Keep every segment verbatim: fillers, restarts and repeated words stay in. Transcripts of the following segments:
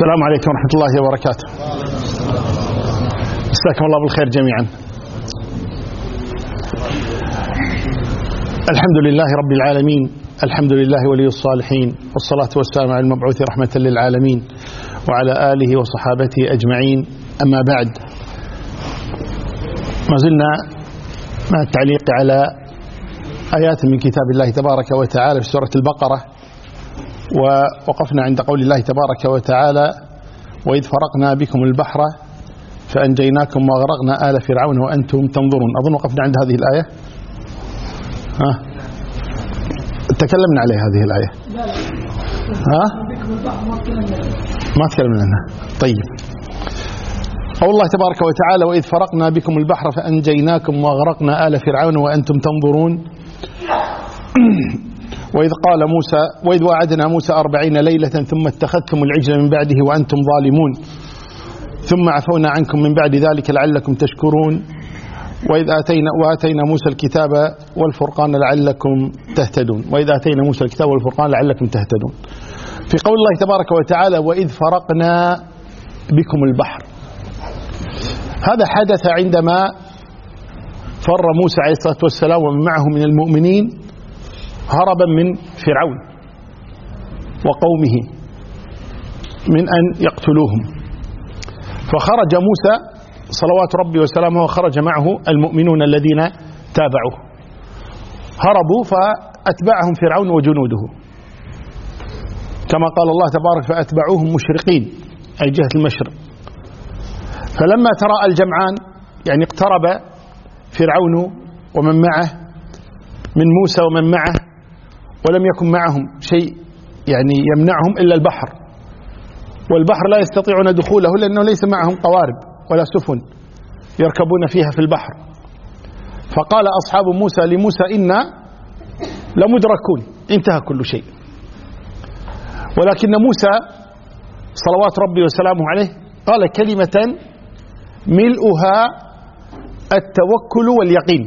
السلام عليكم ورحمة الله وبركاته. مساكم الله بالخير جميعا. الحمد لله رب العالمين، الحمد لله ولي الصالحين، والصلاة والسلام على المبعوث رحمة للعالمين وعلى آله وصحابته أجمعين. أما بعد، ما زلنا مع التعليق على آيات من كتاب الله تبارك وتعالى في سورة البقرة، ووقفنا عند قول الله تبارك وتعالى: وإذ فرقنا بكم البحر فأنجيناكم وغرقنا آل فرعون وأنتم تنظرون. أظن وقفنا عند هذه الآية. ها تكلمنا عليها هذه الآية. ها ما تكلمنا عنها. طيب، قول الله تبارك وتعالى: وإذ فرقنا بكم البحر فأنجيناكم وغرقنا آل فرعون وأنتم تنظرون. وإذ قال موسى وإذ وعدنا موسى أربعين ليلة ثم اتخذتم العجل من بعده وأنتم ظالمون ثم عفونا عنكم من بعد ذلك لعلكم تشكرون. وإذ آتينا وآتينا موسى الكتاب والفرقان لعلكم تهتدون. وإذ آتينا موسى الكتاب والفرقان لعلكم تهتدون. في قول الله تبارك وتعالى: وإذ فرقنا بكم البحر، هذا حدث عندما فر موسى عليه الصلاة والسلام ومن معه من المؤمنين هربا من فرعون وقومه من أن يقتلوهم، فخرج موسى صلوات ربي وسلامه وخرج معه المؤمنون الذين تابعوه، هربوا فأتبعهم فرعون وجنوده كما قال الله تبارك: فأتبعوهم مشرقين، أي جهة المشرق. فلما تراءى الجمعان، يعني اقترب فرعون ومن معه من موسى ومن معه، ولم يكن معهم شيء يعني يمنعهم إلا البحر، والبحر لا يستطيعون دخوله لأنه ليس معهم قوارب ولا سفن يركبون فيها في البحر. فقال أصحاب موسى لموسى: إنا لمدركون، انتهى كل شيء. ولكن موسى صلوات ربي وسلامه عليه قال كلمة ملؤها التوكل واليقين،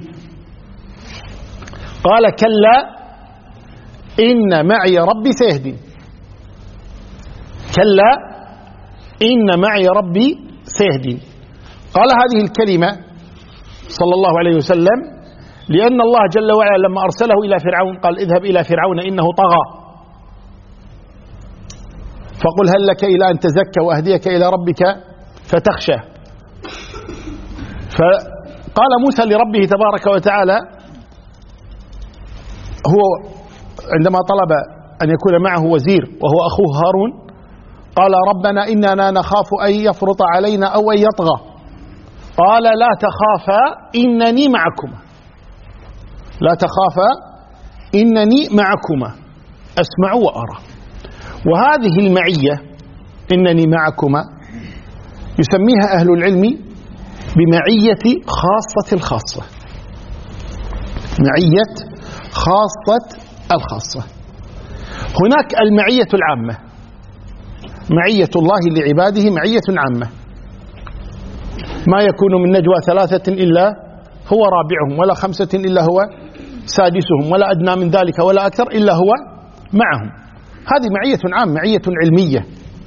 قال: كلا إن معي ربي سيهدين. كلا إن معي ربي سيهدين. قال هذه الكلمة صلى الله عليه وسلم لأن الله جل وعلا لما أرسله إلى فرعون قال: اذهب إلى فرعون إنه طغى فقل هل لك إلى أن تزكى وأهديك إلى ربك فتخشى. فقال موسى لربه تبارك وتعالى، هو عندما طلب أن يكون معه وزير وهو أخوه هارون، قال: ربنا إننا نخاف أن يفرط علينا أو أن يطغى. قال: لا تخافا إنني معكما، لا تخافا إنني معكما أسمع وأرى. وهذه المعية إنني معكما يسميها أهل العلم بمعية خاصة الخاصة، معية خاصة الخاصة. هناك المعية العامة، معية الله لعباده معية عامة، ما يكون من نجوى ثلاثة إلا هو رابعهم، ولا خمسة إلا هو سادسهم، ولا أدنى من ذلك ولا أكثر إلا هو معهم. هذه معية عامة، معية علمية.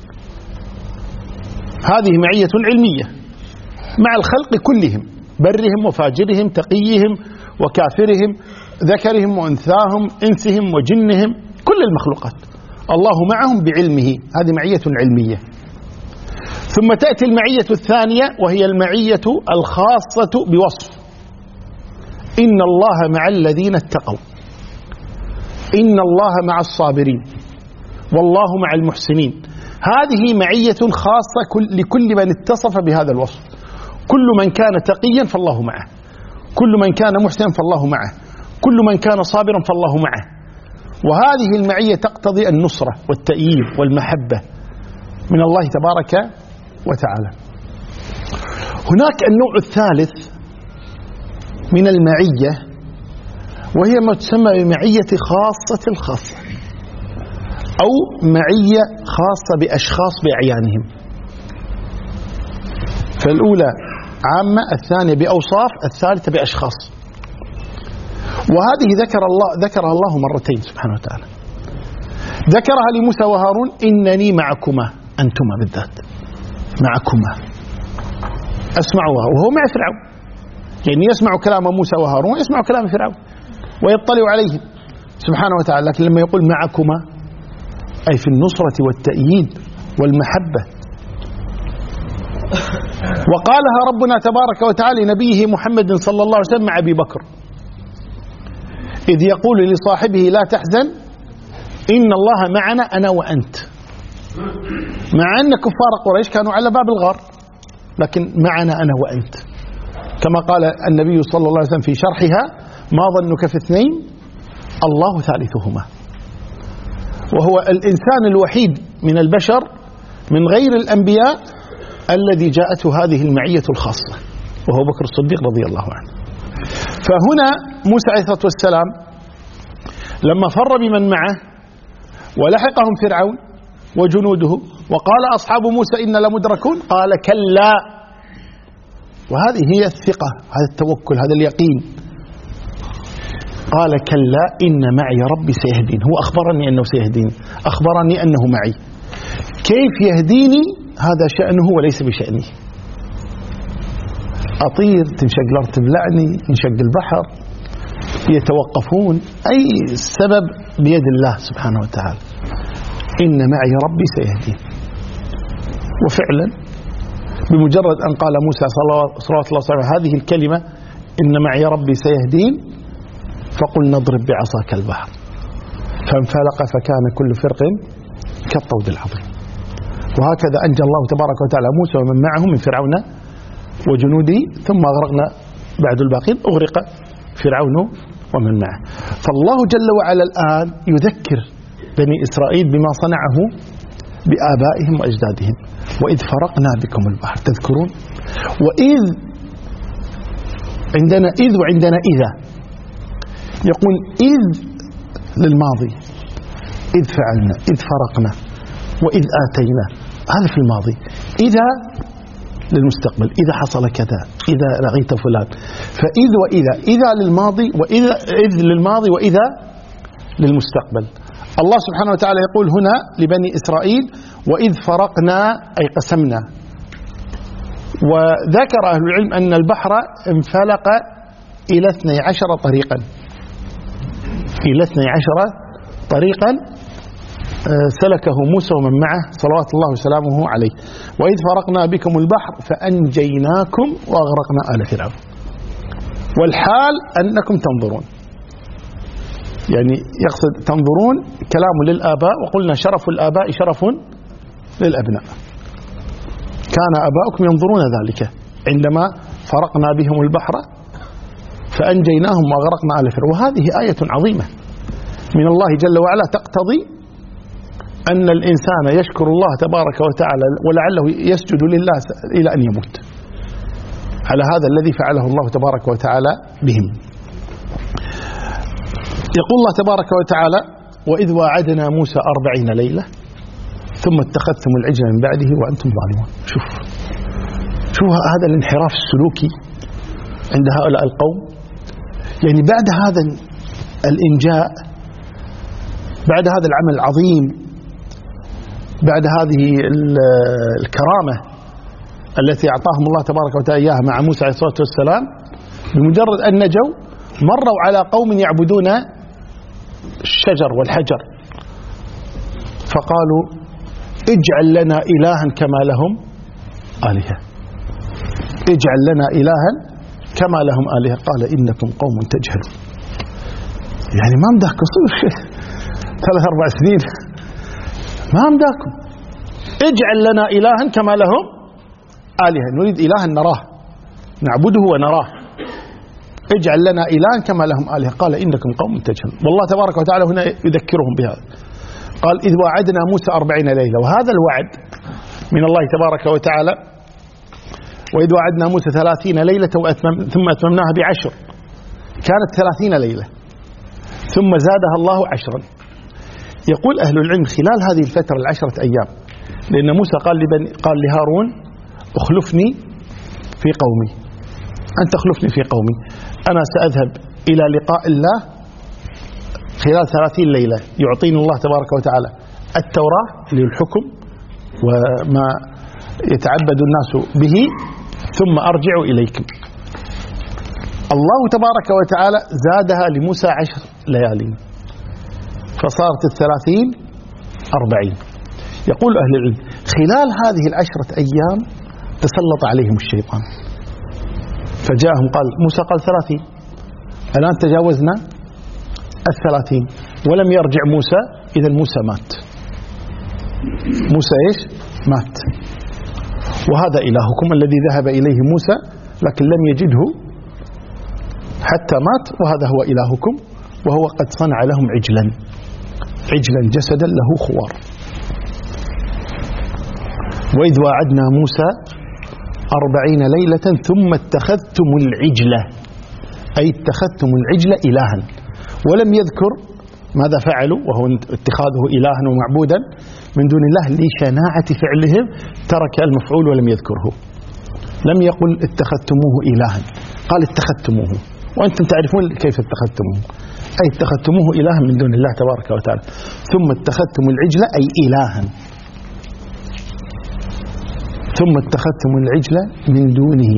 هذه معية علمية مع الخلق كلهم، برهم وفاجرهم، تقيهم وكافرهم، ذكرهم وأنثاهم، إنسهم وجنهم، كل المخلوقات الله معهم بعلمه. هذه معية علمية. ثم تأتي المعية الثانية وهي المعية الخاصة بوصف: إن الله مع الذين اتقوا، إن الله مع الصابرين، والله مع المحسنين. هذه معية خاصة لكل من اتصف بهذا الوصف. كل من كان تقيا فالله معه، كل من كان محسنا فالله معه، كل من كان صابرا فالله معه. وهذه المعية تقتضي النصرة والتأييد والمحبة من الله تبارك وتعالى. هناك النوع الثالث من المعية، وهي ما تسمى بمعية خاصة الخاصة، أو معية خاصة بأشخاص بأعيانهم. فالأولى عامة، الثانية بأوصاف، الثالثة بأشخاص. وهذه ذكر الله ذكرها الله مرتين سبحانه وتعالى. ذكرها لموسى وهارون: إنني معكما، أنتما بالذات معكما أسمعوها، وهو مع فرعون، يعني يسمع كلام موسى وهارون يسمع كلام فرعون ويطلع عليهم سبحانه وتعالى. لكن لما يقول معكما أي في النصرة والتأييد والمحبة. وقالها ربنا تبارك وتعالى لنبيه محمد صلى الله عليه وسلم مع أبي بكر إذ يقول لصاحبه لا تحزن إن الله معنا أنا وأنت، مع أن كفار قريش كانوا على باب الغار، لكن معنا أنا وأنت، كما قال النبي صلى الله عليه وسلم في شرحها ما ظنك في اثنين الله ثالثهما. وهو الإنسان الوحيد من البشر من غير الأنبياء الذي جاءته هذه المعية الخاصة، وهو بكر الصديق رضي الله عنه. فهنا موسى عليه الصلاة والسلام لما فر بمن معه ولحقهم فرعون وجنوده وقال أصحاب موسى إن لمدركون قال كلا. وهذه هي الثقة، هذا التوكل، هذا اليقين. قال كلا إن معي ربي سيهدين. هو أخبرني أنه سيهدين، أخبرني أنه معي. كيف يهديني هذا شأنه وليس بشأني. أطير، تنشق الأرض تبلعني، ينشق البحر، يتوقفون، أي سبب بيد الله سبحانه وتعالى. إن معي ربي سيهدين. وفعلا بمجرد أن قال موسى صلوات الله وسلامه هذه الكلمة إن معي ربي سيهدين فقل نضرب بعصاك البحر فانفلق فكان كل فرق كالطود العظيم. وهكذا أنجى الله تبارك وتعالى موسى ومن معه من فرعون وجنوده، ثم أغرقنا بعد الباقين، أغرق فرعون ومن معه. فالله جل وعلا الآن يذكر بني إسرائيل بما صنعه بآبائهم وأجدادهم. وإذ فرقنا بكم البحر، تذكرون؟ وإذ عندنا إذ وعندنا إذا. يقول إذ للماضي، إذ فعلنا، إذ فرقنا، وإذ آتينا، هذا في الماضي. إذا للمستقبل، إذا حصل كذا، إذا لقيت فلان. فإذ وإذا، إذا للماضي وإذا، إذ للماضي وإذا للمستقبل. الله سبحانه وتعالى يقول هنا لبني إسرائيل وإذ فرقنا أي قسمنا. وذكر أهل العلم أن البحر انفلق إلى اثني عشر طريقا، إلى اثني عشر طريقا سلكه موسى ومن معه صلوات الله وسلامه عليه. وإذ فرقنا بكم البحر فأنجيناكم وأغرقنا آل فرعون والحال أنكم تنظرون. يعني يقصد تنظرون كلام للآباء، وقلنا شرف الآباء شرف للأبناء. كان آباؤكم ينظرون ذلك عندما فرقنا بهم البحر فأنجيناهم وأغرقنا آل فرعون. وهذه آية عظيمة من الله جل وعلا تقتضي أن الإنسان يشكر الله تبارك وتعالى ولعله يسجد لله إلى أن يموت على هذا الذي فعله الله تبارك وتعالى بهم. يقول الله تبارك وتعالى وإذ واعدنا موسى أربعين ليلة ثم اتخذتم العجل من بعده وأنتم ظالمون. شوف شوف هذا الانحراف السلوكي عند هؤلاء القوم. يعني بعد هذا الإنجاء، بعد هذا العمل العظيم، بعد هذه الكرامة التي أعطاهم الله تبارك وتعالى إياها مع موسى عليه الصلاة والسلام، بمجرد أن نجوا مروا على قوم يعبدون الشجر والحجر فقالوا اجعل لنا إلها كما لهم آلهة، اجعل لنا إلها كما لهم آلهة. قال إنكم قوم تجهلون. يعني ما مداكم ثلاث أربع سنين، ما مداكم، اجعل لنا إلها كما لهم آلهة. نريد إلها نراه نعبده ونراه، اجعل لنا إلها كما لهم آلهة. قال إنكم قوم تجهلون. والله تبارك وتعالى هنا يذكرهم بهذا. قال إذ وعدنا موسى أربعين ليلة. وهذا الوعد من الله تبارك وتعالى. وإذ وعدنا موسى ثلاثين ليلة وأتمم ثم أتممناها بعشر، كانت ثلاثين ليلة ثم زادها الله عشرا. يقول أهل العلم خلال هذه الفترة العشرة أيام، لأن موسى قال لبني قال لهارون اخلفني في قومي، أنت اخلفني في قومي، أنا سأذهب إلى لقاء الله خلال ثلاثين ليلة. يعطيني الله تبارك وتعالى التوراة للحكم وما يتعبد الناس به ثم أرجع إليكم. الله تبارك وتعالى زادها لموسى عشر ليالي فصارت الثلاثين أربعين. يقول أهل العلم خلال هذه العشرة أيام تسلط عليهم الشيطان فجاءهم قال موسى قال ثلاثين، الآن تجاوزنا الثلاثين ولم يرجع موسى، إذا موسى مات. موسى إيش؟ مات. وهذا إلهكم الذي ذهب إليه موسى لكن لم يجده حتى مات، وهذا هو إلهكم، وهو قد صنع لهم عجلا عجلا جسدا له خوار. وإذ واعدنا موسى أربعين ليلة ثم اتخذتم العجلة، أي اتخذتم العجل إلها، ولم يذكر ماذا فعلوا وهو اتخاذه إلها ومعبودا من دون الله لشناعة فعلهم، ترك المفعول ولم يذكره. لم يقل اتخذتموه إلها، قال اتخذتموه، وأنتم تعرفون كيف اتخذتموه، أي اتخذتموه إلها من دون الله تبارك وتعالى. ثم اتخذتم العجل أي إلها، ثم اتخذتم العجل من دونه،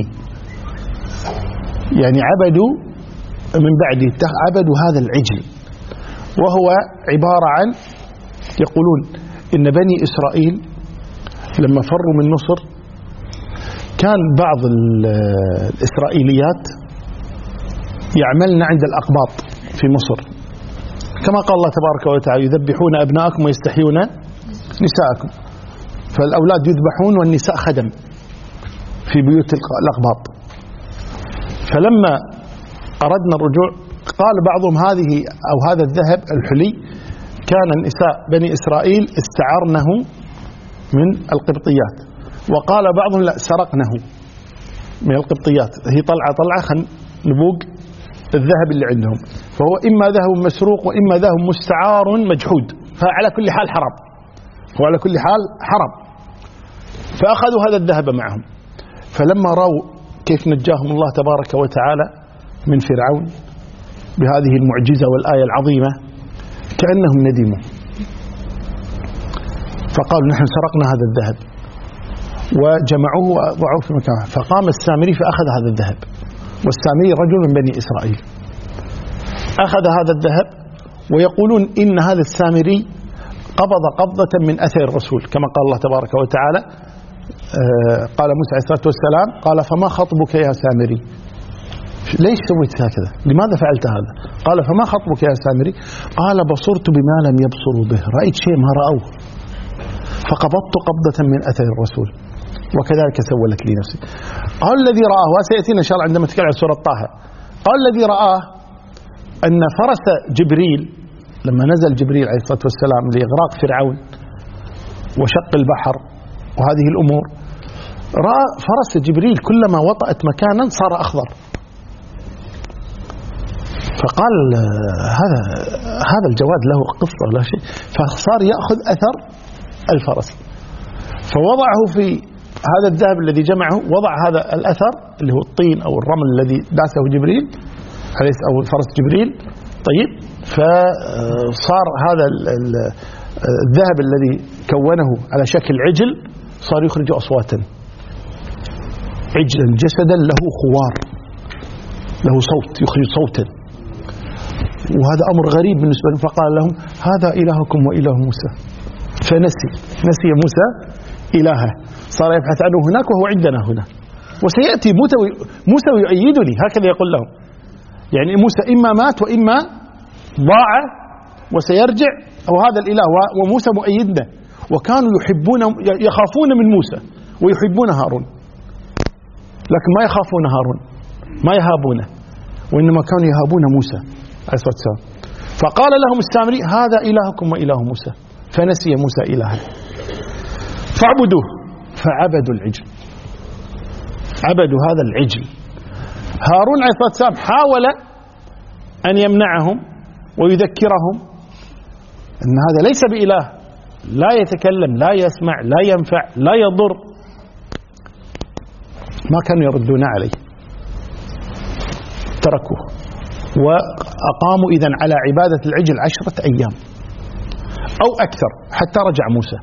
يعني عبدوا من بعده، عبدوا هذا العجل، وهو عبارة عن يقولون إن بني إسرائيل لما فروا من مصر كان بعض الإسرائيليات يعملن عند الأقباط في مصر، كما قال الله تبارك وتعالى يذبحون أبناءكم ويستحيون نساءكم، فالأولاد يذبحون والنساء خدم في بيوت الأقباط. فلما أردنا الرجوع قال بعضهم هذه أو هذا الذهب الحلي كان النساء بني إسرائيل استعرنه من القبطيات، وقال بعضهم لا سرقنه من القبطيات، هي طلعة طلعة خن نبوق الذهب اللي عندهم، فهو إما ذهب مسروق وإما ذهب مستعار مجحود، فعلى كل حال حرام، هو على كل حال حرام. فأخذوا هذا الذهب معهم، فلما رأوا كيف نجاهم الله تبارك وتعالى من فرعون بهذه المعجزة والآية العظيمة كأنهم ندموا، فقالوا نحن سرقنا هذا الذهب، وجمعوه ووضعوه في مكانه. فقام السامري فأخذ هذا الذهب، والسامري رجل من بني إسرائيل، أخذ هذا الذهب، ويقولون إن هذا السامري قبض قبضة من أثر الرسول، كما قال الله تبارك وتعالى قال موسى عليه الصلاة والسلام قال فما خطبك يا سامري، ليش سويت هكذا، لماذا فعلت هذا؟ قال فما خطبك يا سامري، قال بصرت بما لم يبصروا به، رأيت شيء ما رأوه فقبضت قبضة من أثر الرسول وكذلك سولت لي نفسي. قال الذي رآه، وسيأتينا إن شاء الله عندما نتكلم عن سورة طه، قال الذي رآه أن فرس جبريل لما نزل جبريل عليه الصلاة والسلام لإغراق فرعون وشق البحر وهذه الأمور، رأى فرس جبريل كلما وطأت مكانا صار أخضر، فقال هذا هذا الجواد له قصة لا شيء، فصار يأخذ أثر الفرس، فوضعه في هذا الذهب الذي جمعه، وضع هذا الأثر اللي هو الطين أو الرمل الذي داسه جبريل أو فرس جبريل. طيب، فصار هذا الذهب الذي كونه على شكل عجل صار يخرج أصواتا، عجلا جسدا له خوار، له صوت يخرج صوتا، وهذا أمر غريب بالنسبة لهم. فقال لهم هذا إلهكم وإله موسى، فنسي نسي موسى إلهه، صار يبحث عنه هناك وهو عندنا هنا، وسيأتي موسى ويؤيدني، هكذا يقول لهم، يعني موسى إما مات وإما ضاع وسيرجع، أو هذا الإله وموسى مؤيدنا. وكانوا يحبون يخافون من موسى ويحبون هارون، لكن ما يخافون هارون، ما يهابونه، وإنما كانوا يهابون موسى عليه الصلاة والسلام. فقال لهم السامري هذا إلهكم وإله موسى، فنسي موسى إلهه فاعبدوه، فعبدوا العجل، عبدوا هذا العجل. هارون عليه الصلاة والسلام حاول أن يمنعهم ويذكرهم أن هذا ليس بإله، لا يتكلم، لا يسمع، لا ينفع، لا يضر، ما كانوا يردون عليه، تركوه وأقاموا إذن على عبادة العجل عشرة أيام أو أكثر حتى رجع موسى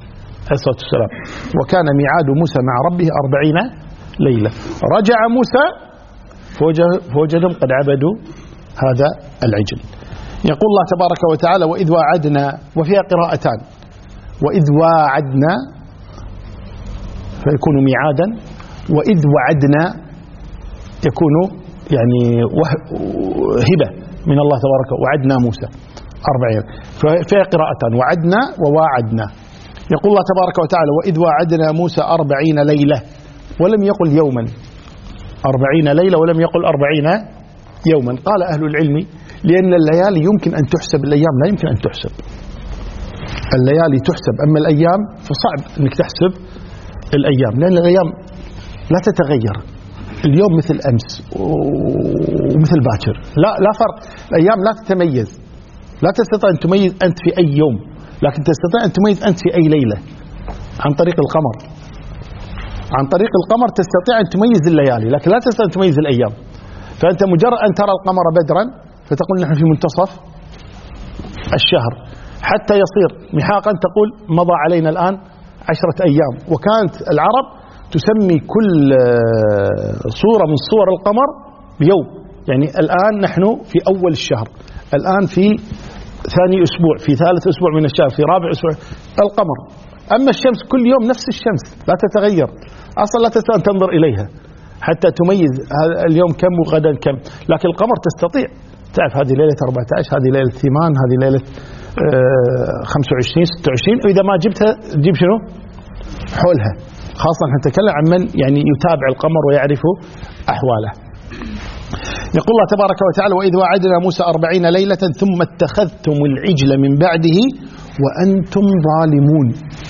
عليه الصلاة والسلام. وكان ميعاد موسى مع ربه أربعين ليلة. رجع موسى فوجدهم قد عبدوا هذا العجل. يقول الله تبارك وتعالى وإذ واعدنا، وفيها قراءتان، وإذ واعدنا فيكون ميعادا، وإذ وعدنا يكون يعني هبة من الله تبارك وعدنا موسى أربعين. فيها قراءتان وعدنا وواعدنا. يقول الله تبارك وتعالى وإذ واعدنا موسى أربعين ليلة، ولم يقل يوما، أربعين ليلة ولم يقل أربعين يوما. قال أهل العلم لأن الليالي يمكن أن تحسب، الأيام لا يمكن أن تحسب. الليالي تحسب، أما الأيام فصعب أنك تحسب الأيام، لأن الأيام لا تتغير، اليوم مثل أمس ومثل باكر، لا لا فرق. الأيام لا تتميز، لا تستطيع أن تميز أنت في أي يوم، لكن تستطيع أن تميز أنت في أي ليلة عن طريق القمر. عن طريق القمر تستطيع أن تميز الليالي، لكن لا تستطيع أن تميز الأيام. فأنت مجرد أن ترى القمر بدرا فتقول نحن في منتصف الشهر، حتى يصير محاقا تقول مضى علينا الآن عشرة أيام. وكانت العرب تسمي كل صورة من صور القمر بيوم، يعني الآن نحن في أول الشهر، الآن في ثاني أسبوع، في ثالث أسبوع من الشهر، في رابع أسبوع القمر. أما الشمس كل يوم نفس الشمس لا تتغير، أصلا لا تستطيع أن تنظر إليها حتى تميز اليوم كم وغدا كم. لكن القمر تستطيع تعرف هذه ليلة أربعة عشر، هذه ليلة ثمان، هذه ليلة خمسة وعشرين ستة وعشرين، وإذا ما جبتها تجيب شنو حولها. خاصة نتكلم عن من يعني يتابع القمر ويعرف أحواله. يقول الله تبارك وتعالى وإذ وعدنا موسى أربعين ليلة ثم اتخذتم العجل من بعده وأنتم ظالمون.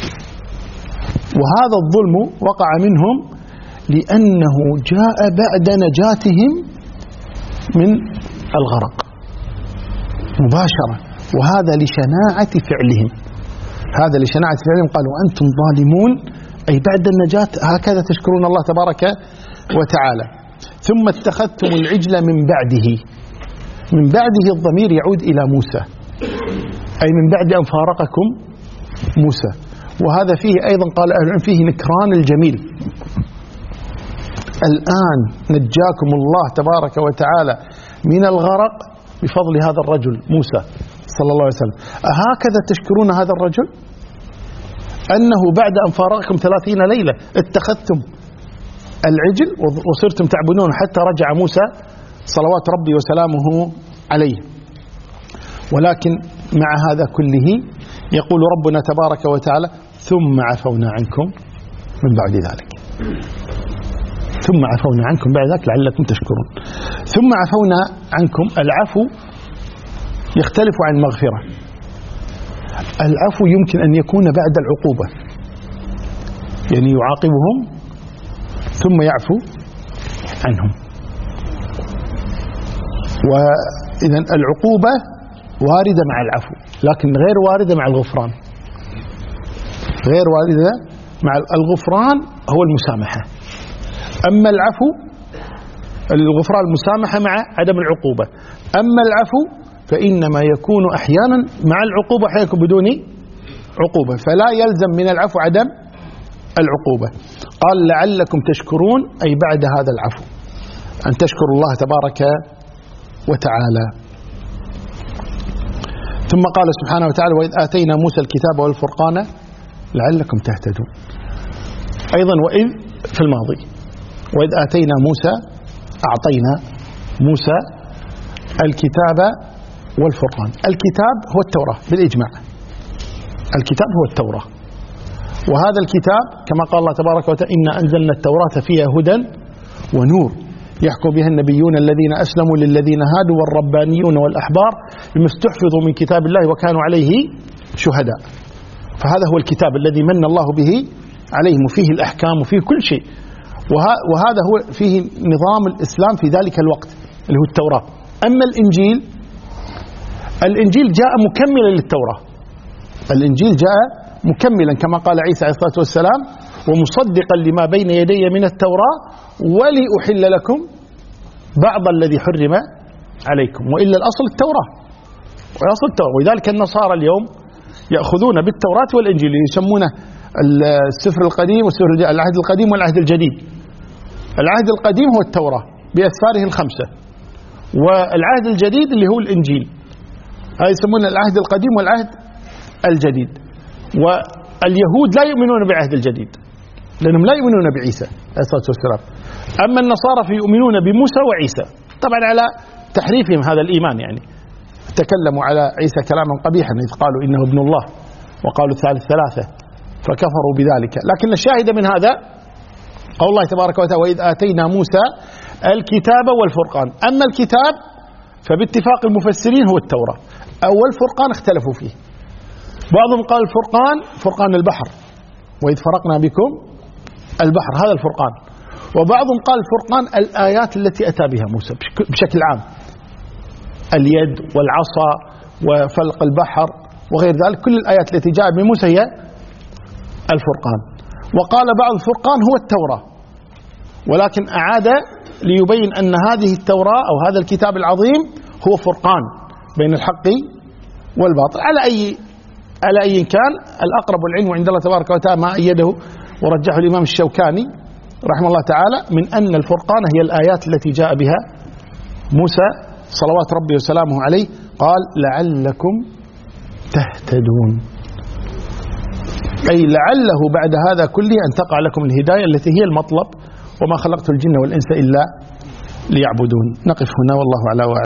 وهذا الظلم وقع منهم لأنه جاء بعد نجاتهم من الغرق مباشرة، وهذا لشناعة فعلهم، هذا لشناعة فعلهم. قالوا أنتم ظالمون أي بعد النجاة، هكذا تشكرون الله تبارك وتعالى. ثم اتخذتم العجل من بعده، من بعده الضمير يعود إلى موسى، أي من بعد أن فارقكم موسى. وهذا فيه أيضا قال أهل العلم فيه نكران الجميل. الآن نجاكم الله تبارك وتعالى من الغرق بفضل هذا الرجل موسى صلى الله عليه وسلم. أهكذا تشكرون هذا الرجل؟ أنه بعد أن فارقكم ثلاثين ليلة اتخذتم العجل وصرتم تعبدون حتى رجع موسى صلوات ربي وسلامه عليه. ولكن مع هذا كله يقول ربنا تبارك وتعالى ثم عفونا عنكم من بعد ذلك، ثم عفونا عنكم بعد ذلك لعلكم تشكرون. ثم عفونا عنكم، العفو يختلف عن المغفرة. العفو يمكن أن يكون بعد العقوبة، يعني يعاقبهم ثم يعفو عنهم. وإذن العقوبة واردة مع العفو، لكن غير واردة مع الغفران. غير واردة مع الغفران هو المسامحة. أما العفو الغفران المسامحة مع عدم العقوبة. أما العفو فإنما يكون أحيانا مع العقوبة، أحيانا يكون بدون عقوبة، فلا يلزم من العفو عدم العقوبة. قال لعلكم تشكرون أي بعد هذا العفو أن تشكروا الله تبارك وتعالى. ثم قال سبحانه وتعالى وإذ آتينا موسى الكتاب والفرقان لعلكم تهتدون. أيضا وإذ في الماضي، وإذ آتينا موسى أعطينا موسى الكتاب والفرقان. الكتاب هو التوراة بالإجماع، الكتاب هو التوراة. وهذا الكتاب كما قال الله تبارك وتعالى إنا أنزلنا التوراة فيها هدى ونور يحكم بها النبيون الذين أسلموا للذين هادوا والربانيون والأحبار بما استحفظوا من كتاب الله وكانوا عليه شهداء. فهذا هو الكتاب الذي من الله به عليهم، وفيه الأحكام وفيه كل شيء، وهذا هو فيه نظام الإسلام في ذلك الوقت اللي هو التوراة. أما الإنجيل، الإنجيل جاء مكملا للتوراة، الإنجيل جاء مكملا كما قال عيسى عليه الصلاة والسلام ومصدقا لما بين يدي من التوراة ولأحل لكم بعض الذي حرم عليكم. وإلا الأصل التوراة، والأصل التوراة. ولذلك النصارى اليوم يأخذون بالتوراة والإنجيل يسمونه السفر القديم والسفر الجديد، العهد القديم والعهد الجديد. العهد القديم هو التوراة بأسفاره الخمسة، والعهد الجديد اللي هو الإنجيل، هذا يسمونه العهد القديم والعهد الجديد. واليهود لا يؤمنون بالعهد الجديد لأنهم لا يؤمنون بعيسى عليه الصلاة والسلام. أما النصارى فيؤمنون بموسى وعيسى، طبعا على تحريفهم هذا الإيمان، يعني تكلموا على عيسى كلاما قبيحا إذ قالوا إنه ابن الله وقالوا الثالث ثلاثة فكفروا بذلك. لكن الشاهد من هذا قول الله تبارك وتعالى وإذ آتينا موسى الكتاب والفرقان. أما الكتاب فباتفاق المفسرين هو التوراة، أو الفرقان اختلفوا فيه، بعضهم قال الفرقان فرقان البحر وإذ فرقنا بكم البحر هذا الفرقان، وبعضهم قال الفرقان الآيات التي أتى بها موسى بشكل عام، اليد والعصا وفلق البحر وغير ذلك، كل الآيات التي جاءت من موسى هي الفرقان. وقال بعض الفرقان هو التوراة، ولكن أعاد ليبين أن هذه التوراة أو هذا الكتاب العظيم هو فرقان بين الحق والباطل. على أي على أي كان الأقرب العلم عند الله تبارك وتعالى ما أيده ورجحه الإمام الشوكاني رحمه الله تعالى من أن الفرقان هي الآيات التي جاء بها موسى صلوات ربي وسلامه عليه، قال لعلكم تهتدون، أي لعله بعد هذا كله أن تقع لكم الهداية التي هي المطلب، وما خلقت الجن والإنس إلا ليعبدون. نقف هنا والله أعلم.